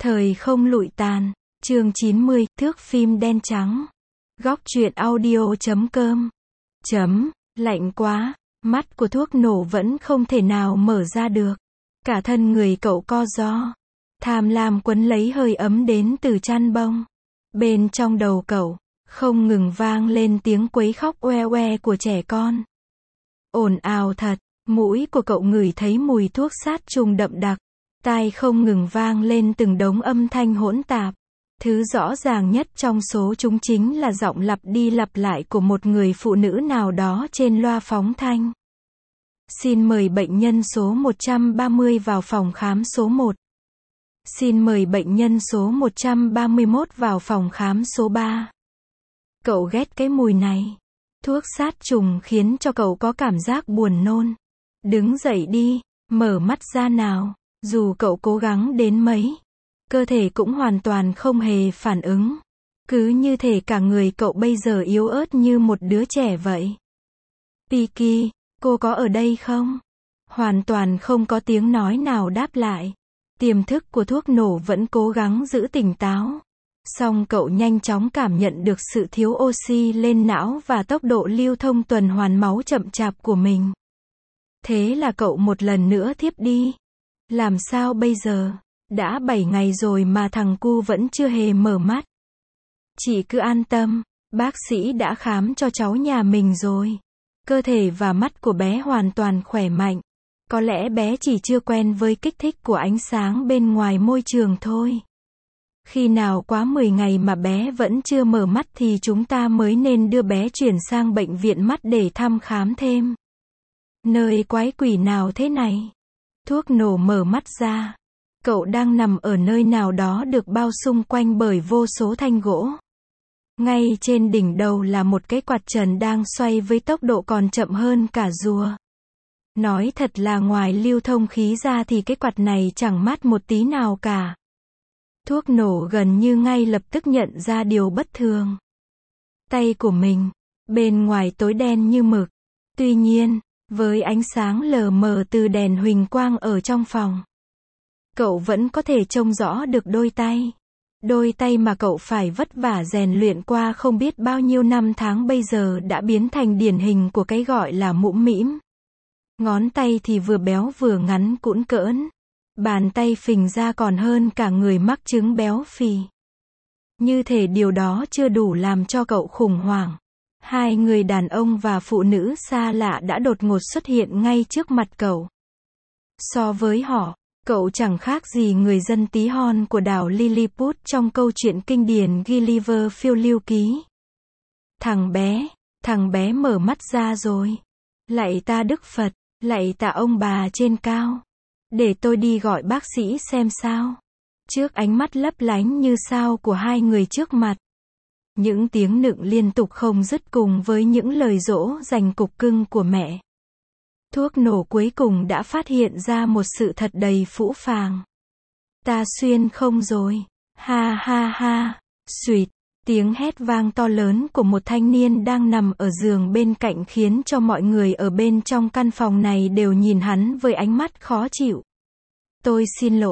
Thời không lụi tàn, chương 90, thước phim đen trắng. Góc truyện audio.com. Lạnh quá, mắt của thuốc nổ vẫn không thể nào mở ra được. Cả thân người cậu co ro. Tham lam quấn lấy hơi ấm đến từ chăn bông. Bên trong đầu cậu, không ngừng vang lên tiếng quấy khóc oe oe của trẻ con. Ồn ào thật, mũi của cậu ngửi thấy mùi thuốc sát trùng đậm đặc. Tai không ngừng vang lên từng đống âm thanh hỗn tạp. Thứ rõ ràng nhất trong số chúng chính là giọng lặp đi lặp lại của một người phụ nữ nào đó trên loa phóng thanh. Xin mời bệnh nhân số 130 vào phòng khám số 1. Xin mời bệnh nhân số 131 vào phòng khám số 3. Cậu ghét cái mùi này. Thuốc sát trùng khiến cho cậu có cảm giác buồn nôn. Đứng dậy đi, mở mắt ra nào. Dù cậu cố gắng đến mấy, cơ thể cũng hoàn toàn không hề phản ứng. Cứ như thể cả người cậu bây giờ yếu ớt như một đứa trẻ vậy. Piki, cô có ở đây không? Hoàn toàn không có tiếng nói nào đáp lại. Tiềm thức của thuốc nổ vẫn cố gắng giữ tỉnh táo. Song cậu nhanh chóng cảm nhận được sự thiếu oxy lên não và tốc độ lưu thông tuần hoàn máu chậm chạp của mình. Thế là cậu một lần nữa thiếp đi. Làm sao bây giờ? Đã 7 ngày rồi mà thằng cu vẫn chưa hề mở mắt. Chị cứ an tâm, bác sĩ đã khám cho cháu nhà mình rồi. Cơ thể và mắt của bé hoàn toàn khỏe mạnh. Có lẽ bé chỉ chưa quen với kích thích của ánh sáng bên ngoài môi trường thôi. Khi nào quá 10 ngày mà bé vẫn chưa mở mắt thì chúng ta mới nên đưa bé chuyển sang bệnh viện mắt để thăm khám thêm. Nơi quái quỷ nào thế này? Thuốc nổ mở mắt ra. Cậu đang nằm ở nơi nào đó được bao xung quanh bởi vô số thanh gỗ. Ngay trên đỉnh đầu là một cái quạt trần đang xoay với tốc độ còn chậm hơn cả rùa. Nói thật là ngoài lưu thông khí ra thì cái quạt này chẳng mát một tí nào cả. Thuốc nổ gần như ngay lập tức nhận ra điều bất thường. Tay của mình, bên ngoài tối đen như mực. Tuy nhiên, với ánh sáng lờ mờ từ đèn huỳnh quang ở trong phòng, cậu vẫn có thể trông rõ được đôi tay. Đôi tay mà cậu phải vất vả rèn luyện qua không biết bao nhiêu năm tháng bây giờ đã biến thành điển hình của cái gọi là mũm mĩm. Ngón tay thì vừa béo vừa ngắn cũn cỡn. Bàn tay phình ra còn hơn cả người mắc chứng béo phì. Như thể điều đó chưa đủ làm cho cậu khủng hoảng. Hai người đàn ông và phụ nữ xa lạ đã đột ngột xuất hiện ngay trước mặt cậu. So với họ, cậu chẳng khác gì người dân tí hon của đảo Lilliput trong câu chuyện kinh điển Gulliver phiêu lưu ký. Thằng bé mở mắt ra rồi. Lạy ta Đức Phật, lạy ta ông bà trên cao. Để tôi đi gọi bác sĩ xem sao. Trước ánh mắt lấp lánh như sao của hai người trước mặt. Những tiếng nựng liên tục không dứt cùng với những lời dỗ dành cục cưng của mẹ. Thuốc nổ cuối cùng đã phát hiện ra một sự thật đầy phũ phàng. Ta xuyên không rồi. Ha ha ha. Xuỵt. Tiếng hét vang to lớn của một thanh niên đang nằm ở giường bên cạnh khiến cho mọi người ở bên trong căn phòng này đều nhìn hắn với ánh mắt khó chịu. Tôi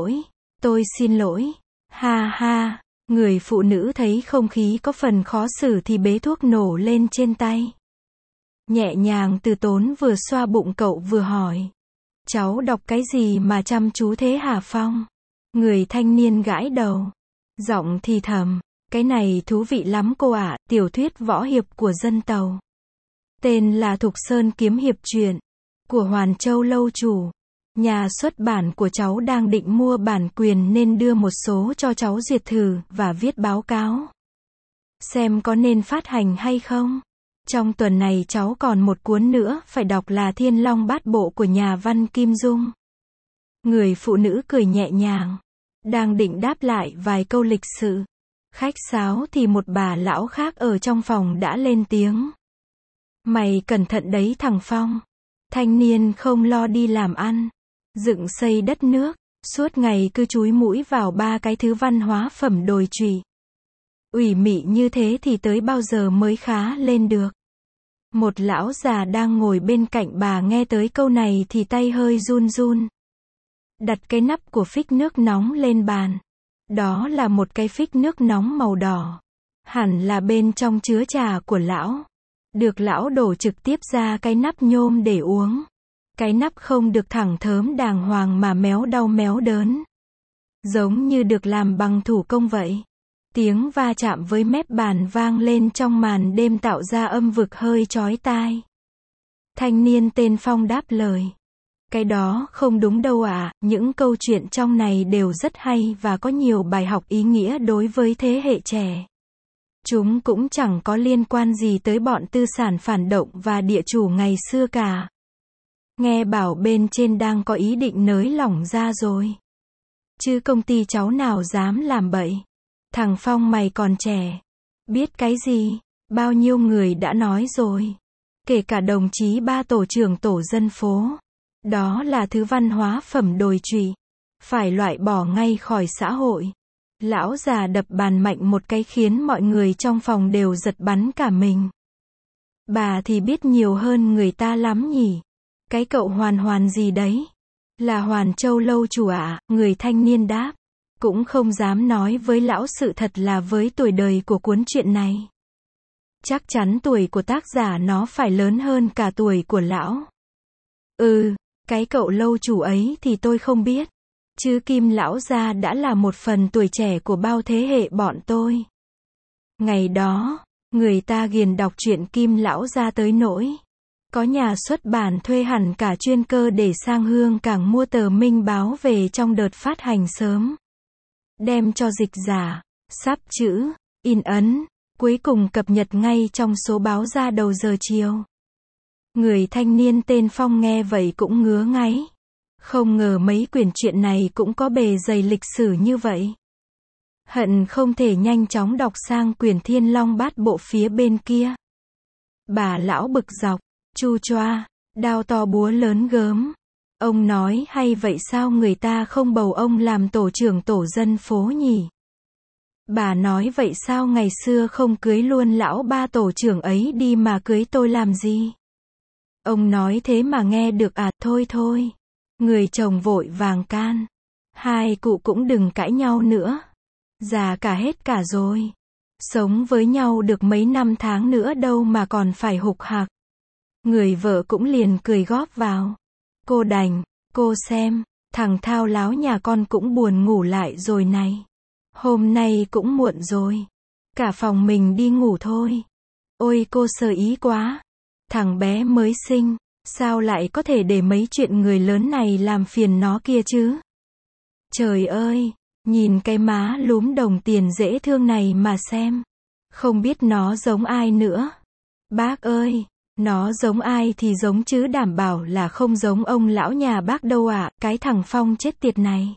xin lỗi. Ha ha. Người phụ nữ thấy không khí có phần khó xử thì bế thuốc nổ lên trên tay. Nhẹ nhàng từ tốn vừa xoa bụng cậu vừa hỏi. Cháu đọc cái gì mà chăm chú thế hả Phong? Người thanh niên gãi đầu. Giọng thì thầm. Cái này thú vị lắm cô ạ, tiểu thuyết võ hiệp của dân Tàu. Tên là Thục Sơn Kiếm Hiệp truyện. Của Hoàn Châu Lâu Chủ. Nhà xuất bản của cháu đang định mua bản quyền nên đưa một số cho cháu duyệt thử và viết báo cáo. Xem có nên phát hành hay không? Trong tuần này cháu còn một cuốn nữa phải đọc là Thiên Long Bát Bộ của nhà văn Kim Dung. Người phụ nữ cười nhẹ nhàng. Đang định đáp lại vài câu lịch sự. Khách sáo thì một bà lão khác ở trong phòng đã lên tiếng. Mày cẩn thận đấy thằng Phong. Thanh niên không lo đi làm ăn. Dựng xây đất nước. Suốt ngày cứ chúi mũi vào ba cái thứ văn hóa phẩm đồi trụy. Ủy mị như thế thì tới bao giờ mới khá lên được. Một lão già đang ngồi bên cạnh bà nghe tới câu này thì tay hơi run run. Đặt cái nắp của phích nước nóng lên bàn. Đó là một cái phích nước nóng màu đỏ. Hẳn là bên trong chứa trà của lão. Được lão đổ trực tiếp ra cái nắp nhôm để uống. Cái nắp không được thẳng thớm đàng hoàng mà méo đau méo đớn. Giống như được làm bằng thủ công vậy. Tiếng va chạm với mép bàn vang lên trong màn đêm tạo ra âm vực hơi chói tai. Thanh niên tên Phong đáp lời. Cái đó không đúng đâu ạ, những câu chuyện trong này đều rất hay và có nhiều bài học ý nghĩa đối với thế hệ trẻ. Chúng cũng chẳng có liên quan gì tới bọn tư sản phản động và địa chủ ngày xưa cả. Nghe bảo bên trên đang có ý định nới lỏng ra rồi. Chứ công ty cháu nào dám làm bậy. Thằng Phong mày còn trẻ. Biết cái gì, bao nhiêu người đã nói rồi. Kể cả đồng chí ba tổ trưởng tổ dân phố. Đó là thứ văn hóa phẩm đồi trụy. Phải loại bỏ ngay khỏi xã hội. Lão già đập bàn mạnh một cái khiến mọi người trong phòng đều giật bắn cả mình. Bà thì biết nhiều hơn người ta lắm nhỉ. Cái cậu Hoàn Hoàn gì đấy? Là Hoàn Châu lâu chủ ạ, người thanh niên đáp. Cũng không dám nói với lão sự thật là với tuổi đời của cuốn truyện này. Chắc chắn tuổi của tác giả nó phải lớn hơn cả tuổi của lão. Cái cậu lâu chủ ấy thì tôi không biết. Chứ Kim lão gia đã là một phần tuổi trẻ của bao thế hệ bọn tôi. Ngày đó, người ta ghiền đọc truyện Kim lão gia tới nỗi. Có nhà xuất bản thuê hẳn cả chuyên cơ để sang Hương Cảng mua tờ Minh báo về trong đợt phát hành sớm. Đem cho dịch giả, sắp chữ, in ấn, cuối cùng cập nhật ngay trong số báo ra đầu giờ chiều. Người thanh niên tên Phong nghe vậy cũng ngứa ngáy. Không ngờ mấy quyển truyện này cũng có bề dày lịch sử như vậy. Hận không thể nhanh chóng đọc sang quyển Thiên Long Bát Bộ phía bên kia. Bà lão bực dọc, chu choa, đao to búa lớn gớm. Ông nói hay vậy sao người ta không bầu ông làm tổ trưởng tổ dân phố nhỉ? Bà nói vậy sao ngày xưa không cưới luôn lão ba tổ trưởng ấy đi mà cưới tôi làm gì? Ông nói thế mà nghe được à, thôi thôi. Người chồng vội vàng can. Hai cụ cũng đừng cãi nhau nữa. Già cả hết cả rồi. Sống với nhau được mấy năm tháng nữa đâu mà còn phải hục hạc. Người vợ cũng liền cười góp vào. Cô đành, cô xem, thằng thao láo nhà con cũng buồn ngủ lại rồi này. Hôm nay cũng muộn rồi. Cả phòng mình đi ngủ thôi. Ôi cô sơ ý quá. Thằng bé mới sinh, sao lại có thể để mấy chuyện người lớn này làm phiền nó kia chứ? Trời ơi, nhìn cái má lúm đồng tiền dễ thương này mà xem. Không biết nó giống ai nữa. Bác ơi, nó giống ai thì giống chứ đảm bảo là không giống ông lão nhà bác đâu ạ, cái thằng Phong chết tiệt này.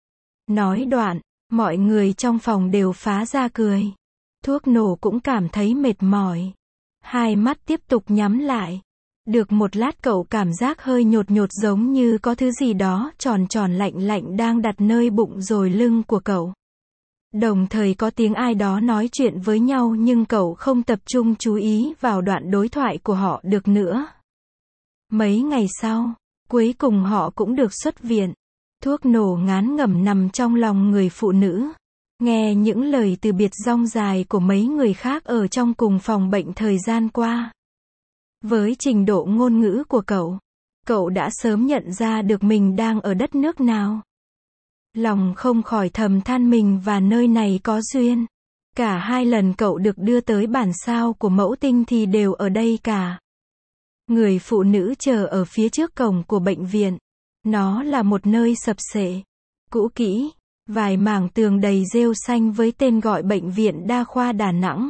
Nói đoạn, mọi người trong phòng đều phá ra cười. Thuốc nổ cũng cảm thấy mệt mỏi. Hai mắt tiếp tục nhắm lại. Được một lát cậu cảm giác hơi nhột nhột giống như có thứ gì đó tròn tròn lạnh lạnh đang đặt nơi bụng rồi lưng của cậu. Đồng thời có tiếng ai đó nói chuyện với nhau nhưng cậu không tập trung chú ý vào đoạn đối thoại của họ được nữa. Mấy ngày sau, cuối cùng họ cũng được xuất viện. Thuốc nổ ngán ngẩm nằm trong lòng người phụ nữ. Nghe những lời từ biệt dong dài của mấy người khác ở trong cùng phòng bệnh thời gian qua. Với trình độ ngôn ngữ của cậu đã sớm nhận ra được mình đang ở đất nước nào. Lòng không khỏi thầm than mình và nơi này có duyên. Cả hai lần cậu được đưa tới bản sao của mẫu tinh thì đều ở đây cả. Người phụ nữ chờ ở phía trước cổng của bệnh viện. Nó là một nơi sập xệ, cũ kỹ, vài mảng tường đầy rêu xanh với tên gọi Bệnh viện Đa khoa Đà Nẵng.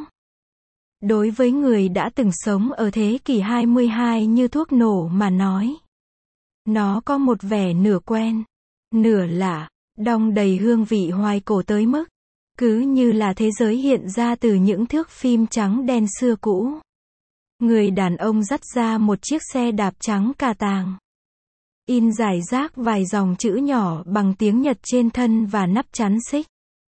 Đối với người đã từng sống ở thế kỷ 22 như thuốc nổ mà nói. Nó có một vẻ nửa quen, nửa lạ, đong đầy hương vị hoài cổ tới mức. Cứ như là thế giới hiện ra từ những thước phim trắng đen xưa cũ. Người đàn ông dắt ra một chiếc xe đạp trắng cà tàng. In rải rác vài dòng chữ nhỏ bằng tiếng Nhật trên thân và nắp chắn xích.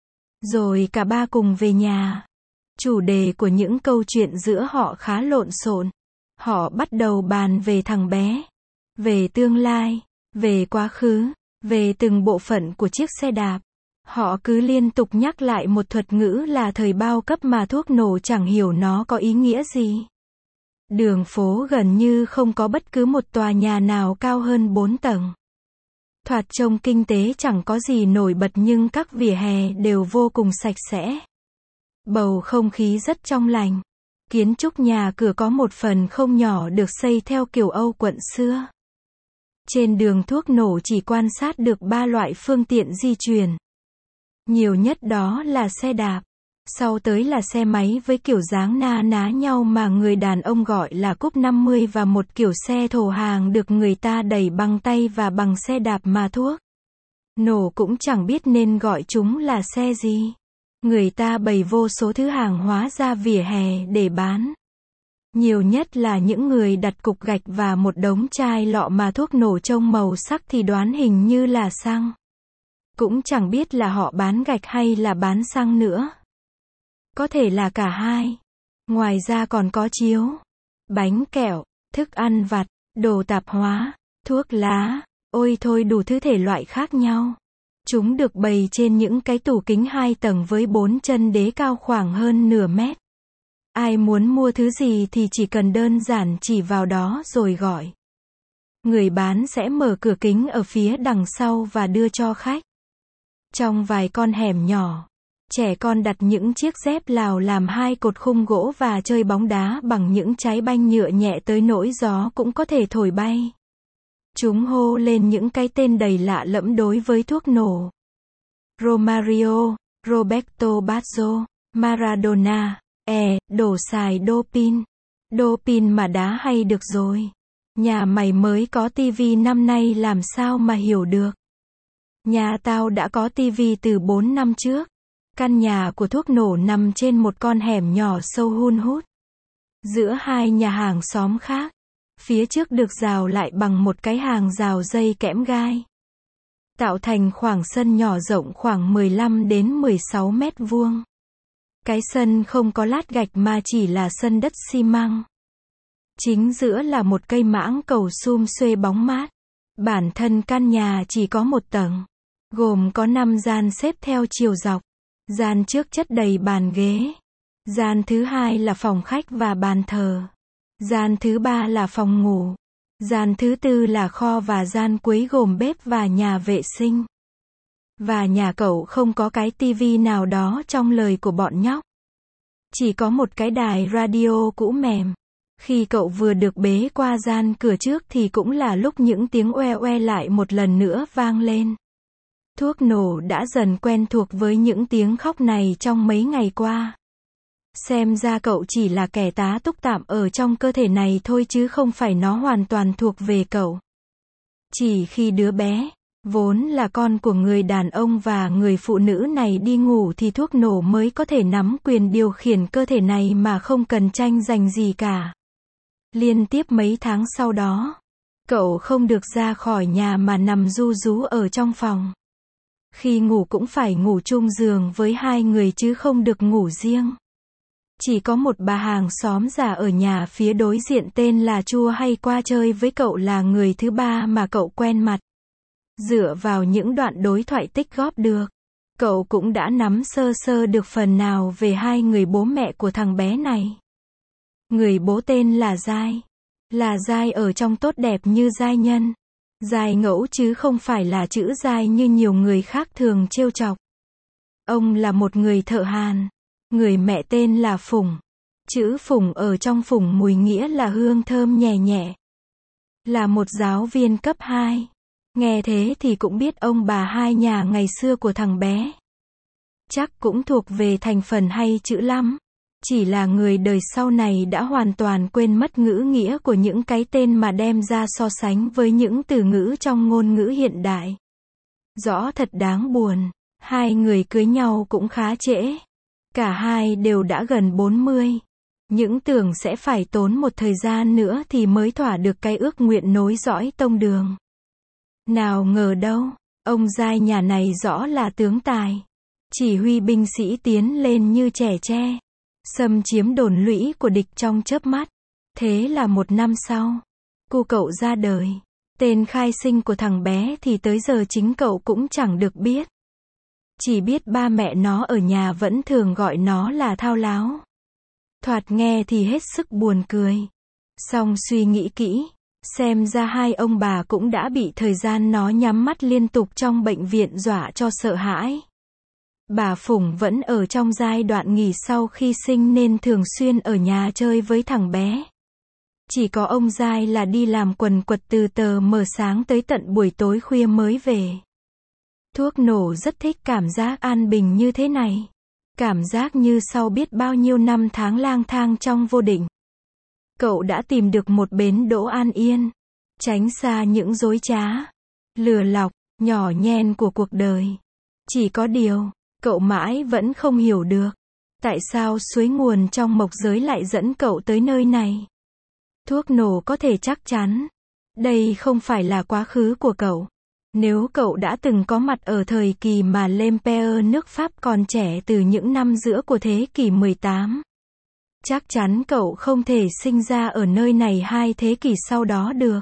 Rồi cả ba cùng về nhà. Chủ đề của những câu chuyện giữa họ khá lộn xộn. Họ bắt đầu bàn về thằng bé, về tương lai, về quá khứ, về từng bộ phận của chiếc xe đạp. Họ cứ liên tục nhắc lại một thuật ngữ là thời bao cấp mà thuốc nổ chẳng hiểu nó có ý nghĩa gì. Đường phố gần như không có bất cứ một tòa nhà nào cao hơn 4 tầng. Thoạt trông kinh tế chẳng có gì nổi bật nhưng các vỉa hè đều vô cùng sạch sẽ. Bầu không khí rất trong lành. Kiến trúc nhà cửa có một phần không nhỏ được xây theo kiểu Âu quận xưa. Trên đường thuốc nổ chỉ quan sát được 3 loại phương tiện di chuyển. Nhiều nhất đó là xe đạp. Sau tới là xe máy với kiểu dáng na ná nhau mà người đàn ông gọi là cúp 50 và một kiểu xe thổ hàng được người ta đẩy bằng tay và bằng xe đạp mà thuốc nổ cũng chẳng biết nên gọi chúng là xe gì. Người ta bày vô số thứ hàng hóa ra vỉa hè để bán. Nhiều nhất là những người đặt cục gạch và một đống chai lọ mà thuốc nổ trông màu sắc thì đoán hình như là xăng. Cũng chẳng biết là họ bán gạch hay là bán xăng nữa. Có thể là cả hai. Ngoài ra còn có chiếu, bánh kẹo, thức ăn vặt, đồ tạp hóa, thuốc lá, ôi thôi đủ thứ thể loại khác nhau. Chúng được bày trên những cái tủ kính 2 tầng với 4 chân đế cao khoảng hơn nửa mét. Ai muốn mua thứ gì thì chỉ cần đơn giản chỉ vào đó rồi gọi. Người bán sẽ mở cửa kính ở phía đằng sau và đưa cho khách. Trong vài con hẻm nhỏ, trẻ con đặt những chiếc dép Lào làm 2 cột khung gỗ và chơi bóng đá bằng những trái banh nhựa nhẹ tới nỗi gió cũng có thể thổi bay. Chúng hô lên những cái tên đầy lạ lẫm đối với thuốc nổ. Romario, Roberto Baggio, Maradona, đổ xài dopin. Dopin mà đá hay được rồi. Nhà mày mới có tivi năm nay làm sao mà hiểu được. Nhà tao đã có tivi từ 4 năm trước. Căn nhà của thuốc nổ nằm trên một con hẻm nhỏ sâu hun hút. Giữa hai nhà hàng xóm khác. Phía trước được rào lại bằng một cái hàng rào dây kẽm gai. Tạo thành khoảng sân nhỏ rộng khoảng 15 đến 16 mét vuông. Cái sân không có lát gạch mà chỉ là sân đất xi măng. Chính giữa là một cây mãng cầu sum xuê bóng mát. Bản thân căn nhà chỉ có 1 tầng. Gồm có 5 gian xếp theo chiều dọc. Gian trước chất đầy bàn ghế. Gian thứ 2 là phòng khách và bàn thờ. Gian thứ 3 là phòng ngủ. Gian thứ 4 là kho và gian cuối gồm bếp và nhà vệ sinh. Và nhà cậu không có cái tivi nào đó trong lời của bọn nhóc. Chỉ có một cái đài radio cũ mềm. Khi cậu vừa được bế qua gian cửa trước thì cũng là lúc những tiếng oe oe lại một lần nữa vang lên. Thuốc nổ đã dần quen thuộc với những tiếng khóc này trong mấy ngày qua. Xem ra cậu chỉ là kẻ tá túc tạm ở trong cơ thể này thôi chứ không phải nó hoàn toàn thuộc về cậu. Chỉ khi đứa bé, vốn là con của người đàn ông và người phụ nữ này đi ngủ thì thuốc nổ mới có thể nắm quyền điều khiển cơ thể này mà không cần tranh giành gì cả. Liên tiếp mấy tháng sau đó, cậu không được ra khỏi nhà mà nằm ru rú ở trong phòng. Khi ngủ cũng phải ngủ chung giường với 2 người chứ không được ngủ riêng. Chỉ có một bà hàng xóm già ở nhà phía đối diện tên là Chua hay qua chơi với cậu là người thứ 3 mà cậu quen mặt. Dựa vào những đoạn đối thoại tích góp được, cậu cũng đã nắm sơ sơ được phần nào về 2 người bố mẹ của thằng bé này. Người bố tên là Giai. Là Giai ở trong tốt đẹp như giai nhân. Giai ngẫu chứ không phải là chữ Giai như nhiều người khác thường trêu chọc. Ông là một người thợ hàn. Người mẹ tên là Phùng. Chữ Phùng ở trong Phùng mùi nghĩa là hương thơm nhẹ nhẹ. Là một giáo viên cấp 2. Nghe thế thì cũng biết ông bà hai nhà ngày xưa của thằng bé. Chắc cũng thuộc về thành phần hay chữ lắm. Chỉ là người đời sau này đã hoàn toàn quên mất ngữ nghĩa của những cái tên mà đem ra so sánh với những từ ngữ trong ngôn ngữ hiện đại. Rõ thật đáng buồn. 2 người cưới nhau cũng khá trễ. Cả hai đều đã gần 40. Những tưởng sẽ phải tốn một thời gian nữa thì mới thỏa được cái ước nguyện nối dõi tông đường. Nào ngờ đâu, ông Giai nhà này rõ là tướng tài. Chỉ huy binh sĩ tiến lên như trẻ tre. Xâm chiếm đồn lũy của địch trong chớp mắt. Thế là 1 năm sau, cô cậu ra đời. Tên khai sinh của thằng bé thì tới giờ chính cậu cũng chẳng được biết. Chỉ biết ba mẹ nó ở nhà vẫn thường gọi nó là thao láo. Thoạt nghe thì hết sức buồn cười. Song suy nghĩ kỹ, xem ra hai ông bà cũng đã bị thời gian nó nhắm mắt liên tục trong bệnh viện dọa cho sợ hãi. Bà Phùng vẫn ở trong giai đoạn nghỉ sau khi sinh nên thường xuyên ở nhà chơi với thằng bé. Chỉ có ông Giai là đi làm quần quật từ tờ mờ sáng tới tận buổi tối khuya mới về. Thuốc nổ rất thích cảm giác an bình như thế này. Cảm giác như sau biết bao nhiêu năm tháng lang thang trong vô định. Cậu đã tìm được một bến đỗ an yên. Tránh xa những dối trá, lừa lọc, nhỏ nhen của cuộc đời. Chỉ có điều, cậu mãi vẫn không hiểu được. Tại sao suối nguồn trong mộc giới lại dẫn cậu tới nơi này? Thuốc nổ có thể chắc chắn. Đây không phải là quá khứ của cậu. Nếu cậu đã từng có mặt ở thời kỳ mà l'Empire nước Pháp còn trẻ từ những năm giữa của thế kỷ 18. Chắc chắn cậu không thể sinh ra ở nơi này 2 thế kỷ sau đó được.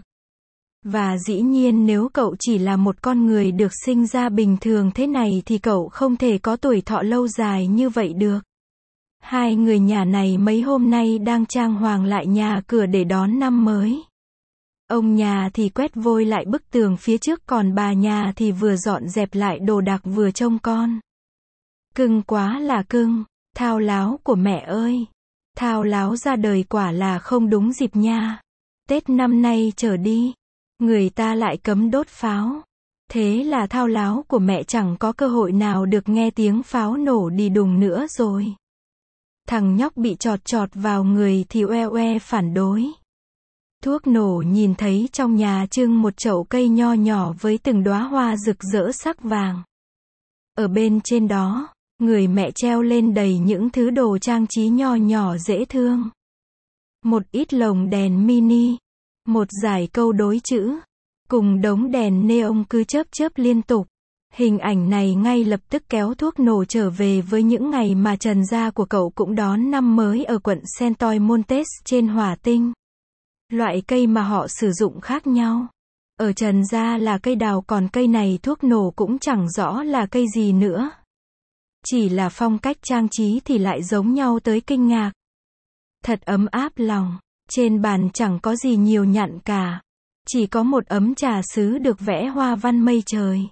Và dĩ nhiên nếu cậu chỉ là một con người được sinh ra bình thường thế này thì cậu không thể có tuổi thọ lâu dài như vậy được. Hai người nhà này mấy hôm nay đang trang hoàng lại nhà cửa để đón năm mới. Ông nhà thì quét vôi lại bức tường phía trước, còn bà nhà thì vừa dọn dẹp lại đồ đạc vừa trông con. Cưng quá là cưng, thao láo của mẹ ơi. Thao láo ra đời quả là không đúng dịp nha. Tết năm nay trở đi, người ta lại cấm đốt pháo. Thế là thao láo của mẹ chẳng có cơ hội nào được nghe tiếng pháo nổ đi đùng nữa rồi. Thằng nhóc bị chọt chọt vào người thì oe oe phản đối. Thuốc nổ nhìn thấy trong nhà trưng một chậu cây nho nhỏ với từng đóa hoa rực rỡ sắc vàng. Ở bên trên đó, người mẹ treo lên đầy những thứ đồ trang trí nho nhỏ dễ thương. Một ít lồng đèn mini, một dải câu đối chữ, cùng đống đèn neon cứ chớp chớp liên tục. Hình ảnh này ngay lập tức kéo thuốc nổ trở về với những ngày mà Trần gia của cậu cũng đón năm mới ở quận Sentoy Montes trên Hỏa Tinh. Loại cây mà họ sử dụng khác nhau. Ở Trần gia là cây đào, còn cây này thuốc nổ cũng chẳng rõ là cây gì nữa. Chỉ là phong cách trang trí thì lại giống nhau tới kinh ngạc. Thật ấm áp lòng. Trên bàn chẳng có gì nhiều nhặn cả. Chỉ có một ấm trà sứ được vẽ hoa văn mây trời.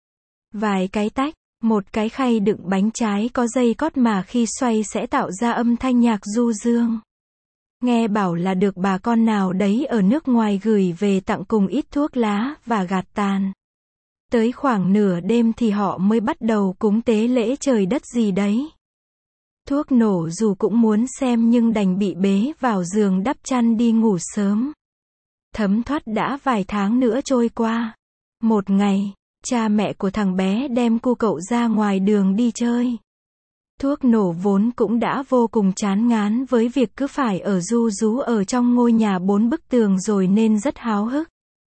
Vài cái tách, một cái khay đựng bánh trái có dây cót mà khi xoay sẽ tạo ra âm thanh nhạc du dương. Nghe bảo là được bà con nào đấy ở nước ngoài gửi về tặng cùng ít thuốc lá và gạt tàn. Tới khoảng nửa đêm thì họ mới bắt đầu cúng tế lễ trời đất gì đấy. Thuốc nổ dù cũng muốn xem nhưng đành bị bế vào giường đắp chăn đi ngủ sớm. Thấm thoát đã vài tháng nữa trôi qua. Một ngày, cha mẹ của thằng bé đem cu cậu ra ngoài đường đi chơi. Thuốc nổ vốn cũng đã vô cùng chán ngán với việc cứ phải ở ru rú ở trong ngôi nhà 4 bức tường rồi nên rất háo hức.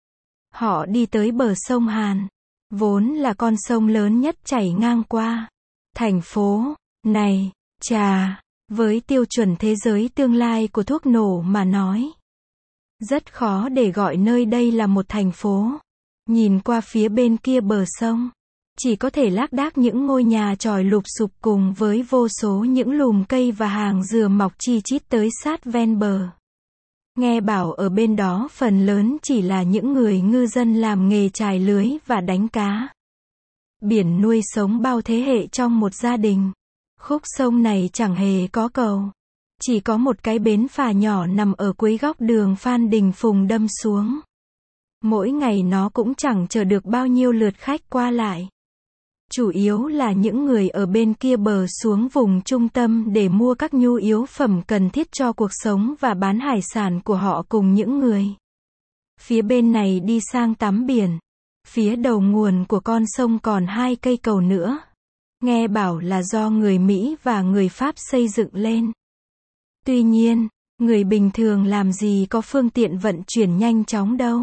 Họ đi tới bờ sông Hàn, vốn là con sông lớn nhất chảy ngang qua thành phố này. Chà, với tiêu chuẩn thế giới tương lai của thuốc nổ mà nói, rất khó để gọi nơi đây là một thành phố. Nhìn qua phía bên kia bờ sông, chỉ có thể lác đác những ngôi nhà chòi lụp xụp cùng với vô số những lùm cây và hàng dừa mọc chi chít tới sát ven bờ. Nghe bảo ở bên đó phần lớn chỉ là những người ngư dân làm nghề chài lưới và đánh cá. Biển nuôi sống bao thế hệ trong một gia đình. Khúc sông này chẳng hề có cầu. Chỉ có một cái bến phà nhỏ nằm ở cuối góc đường Phan Đình Phùng đâm xuống. Mỗi ngày nó cũng chẳng chờ được bao nhiêu lượt khách qua lại. Chủ yếu là những người ở bên kia bờ xuống vùng trung tâm để mua các nhu yếu phẩm cần thiết cho cuộc sống và bán hải sản của họ cùng những người phía bên này đi sang tắm biển. Phía đầu nguồn của con sông còn 2 cây cầu nữa. Nghe bảo là do người Mỹ và người Pháp xây dựng lên. Tuy nhiên, người bình thường làm gì có phương tiện vận chuyển nhanh chóng đâu.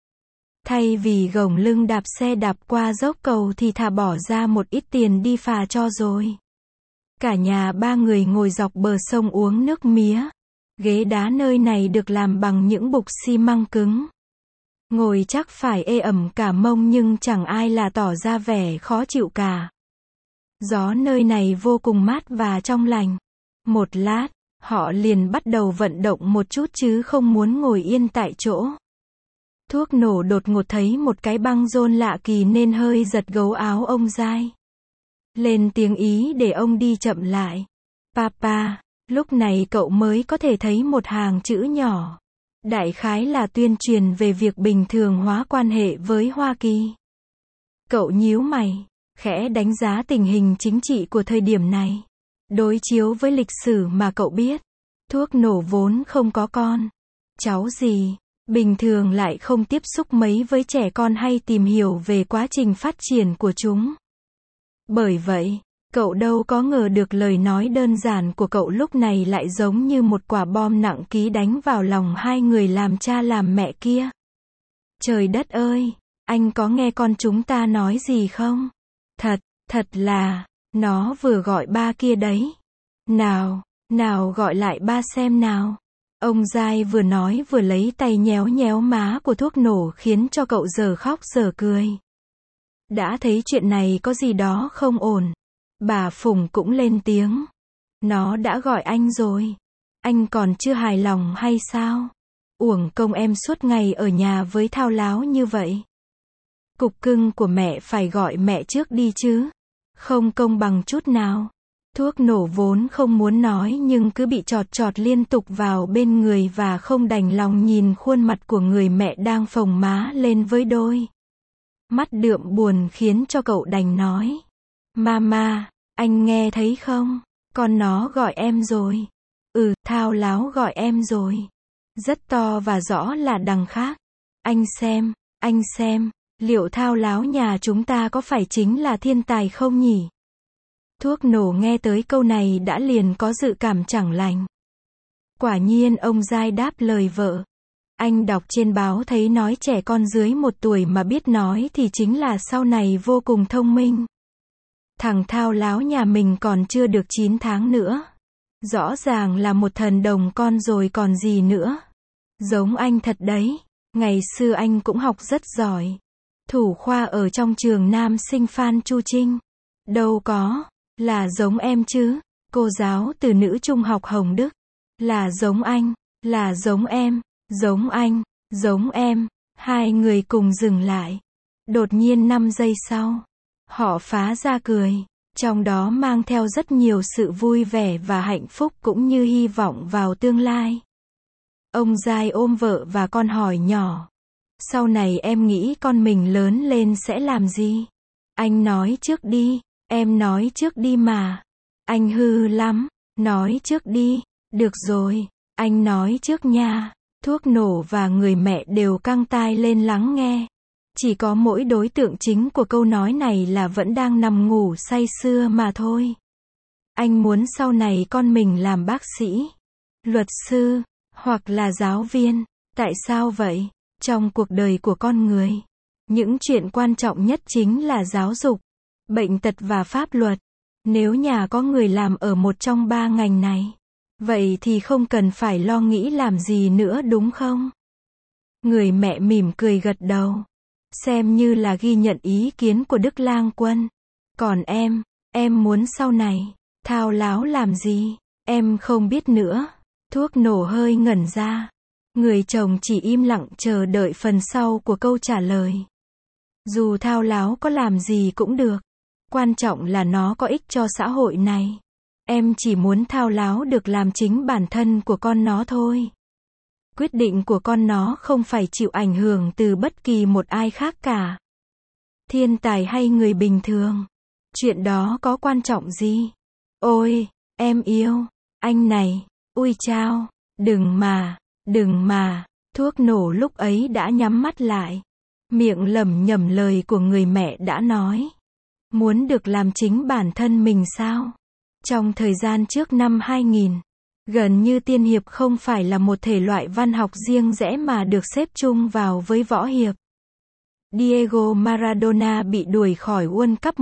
Thay vì gồng lưng đạp xe đạp qua dốc cầu thì thà bỏ ra một ít tiền đi phà cho rồi. Cả nhà 3 người ngồi dọc bờ sông uống nước mía. Ghế đá nơi này được làm bằng những bục xi măng cứng. Ngồi chắc phải ê ẩm cả mông nhưng chẳng ai là tỏ ra vẻ khó chịu cả. Gió nơi này vô cùng mát và trong lành. Một lát, họ liền bắt đầu vận động một chút chứ không muốn ngồi yên tại chỗ. Thuốc nổ đột ngột thấy một cái băng rôn lạ kỳ nên hơi giật gấu áo ông Giai. Lên tiếng ý để ông đi chậm lại. Papa, lúc này cậu mới có thể thấy một hàng chữ nhỏ. Đại khái là tuyên truyền về việc bình thường hóa quan hệ với Hoa Kỳ. Cậu nhíu mày, khẽ đánh giá tình hình chính trị của thời điểm này. Đối chiếu với lịch sử mà cậu biết, thuốc nổ vốn không có con. Cháu gì, bình thường lại không tiếp xúc mấy với trẻ con hay tìm hiểu về quá trình phát triển của chúng. Bởi vậy, cậu đâu có ngờ được lời nói đơn giản của cậu lúc này lại giống như một quả bom nặng ký đánh vào lòng hai người làm cha làm mẹ kia. Trời đất ơi, anh có nghe con chúng ta nói gì không? Thật là, nó vừa gọi ba kia đấy. Nào gọi lại ba xem nào. Ông Giai vừa nói vừa lấy tay nhéo nhéo má của thuốc nổ khiến cho cậu giờ khóc giờ cười. Đã thấy chuyện này có gì đó không ổn. Bà Phùng cũng lên tiếng. Nó đã gọi anh rồi. Anh còn chưa hài lòng hay sao? Uổng công em suốt ngày ở nhà với thao láo như vậy. Cục cưng của mẹ phải gọi mẹ trước đi chứ. Không công bằng chút nào. Thuốc nổ vốn không muốn nói nhưng cứ bị chọt liên tục vào bên người và không đành lòng nhìn khuôn mặt của người mẹ đang phồng má lên với đôi mắt đượm buồn khiến cho cậu đành nói. Mama, anh nghe thấy không? Con nó gọi em rồi. Thao láo gọi em rồi. Rất to và rõ là đằng khác. Anh xem, liệu thao láo nhà chúng ta có phải chính là thiên tài không nhỉ? Thuốc nổ nghe tới câu này đã liền có dự cảm chẳng lành. Quả nhiên ông Giai đáp lời vợ. Anh đọc trên báo thấy nói trẻ con dưới 1 tuổi mà biết nói thì chính là sau này vô cùng thông minh. Thằng thao láo nhà mình còn chưa được 9 tháng nữa. Rõ ràng là một thần đồng con rồi còn gì nữa. Giống anh thật đấy. Ngày xưa anh cũng học rất giỏi. Thủ khoa ở trong trường nam sinh Phan Chu Trinh. Đâu có. Là giống em chứ. Cô giáo từ nữ trung học Hồng Đức. Là giống anh. Là giống em. Giống anh. Giống em. Hai người cùng dừng lại. Đột nhiên 5 giây sau, họ phá ra cười. Trong đó mang theo rất nhiều sự vui vẻ và hạnh phúc cũng như hy vọng vào tương lai. Ông Giai ôm vợ và con hỏi nhỏ. Sau này em nghĩ con mình lớn lên sẽ làm gì? Anh nói trước đi. Em nói trước đi mà. Anh hư lắm. Nói trước đi. Được rồi. Anh nói trước nha. Thuốc nổ và người mẹ đều căng tai lên lắng nghe. Chỉ có mỗi đối tượng chính của câu nói này là vẫn đang nằm ngủ say sưa mà thôi. Anh muốn sau này con mình làm bác sĩ, luật sư, hoặc là giáo viên. Tại sao vậy? Trong cuộc đời của con người, những chuyện quan trọng nhất chính là giáo dục, bệnh tật và pháp luật. Nếu nhà có người làm ở một trong 3 ngành này, vậy thì không cần phải lo nghĩ làm gì nữa đúng không? Người mẹ mỉm cười gật đầu. Xem như là ghi nhận ý kiến của Đức Lang Quân. Còn em muốn sau này, thao láo làm gì? Em không biết nữa. Thuốc nổ hơi ngẩn ra. Người chồng chỉ im lặng chờ đợi phần sau của câu trả lời. Dù thao láo có làm gì cũng được. Quan trọng là nó có ích cho xã hội này. Em chỉ muốn thao láo được làm chính bản thân của con nó thôi. Quyết định của con nó không phải chịu ảnh hưởng từ bất kỳ một ai khác cả. Thiên tài hay người bình thường. Chuyện đó có quan trọng gì? Ôi, em yêu anh này. Ui chao, đừng mà. Thuốc nổ lúc ấy đã nhắm mắt lại. Miệng lẩm nhẩm lời của người mẹ đã nói. Muốn được làm chính bản thân mình sao? Trong thời gian trước năm 2000, gần như tiên hiệp không phải là một thể loại văn học riêng rẽ mà được xếp chung vào với võ hiệp. Diego Maradona bị đuổi khỏi World Cup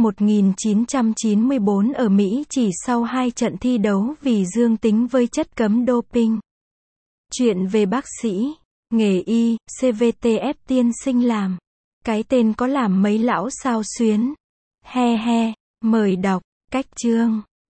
1994 ở Mỹ chỉ sau 2 trận thi đấu vì dương tính với chất cấm doping. Chuyện về bác sĩ, nghề y, CVTF tiên sinh làm. Cái tên có làm mấy lão sao xuyến. He he, mời đọc. Cách chương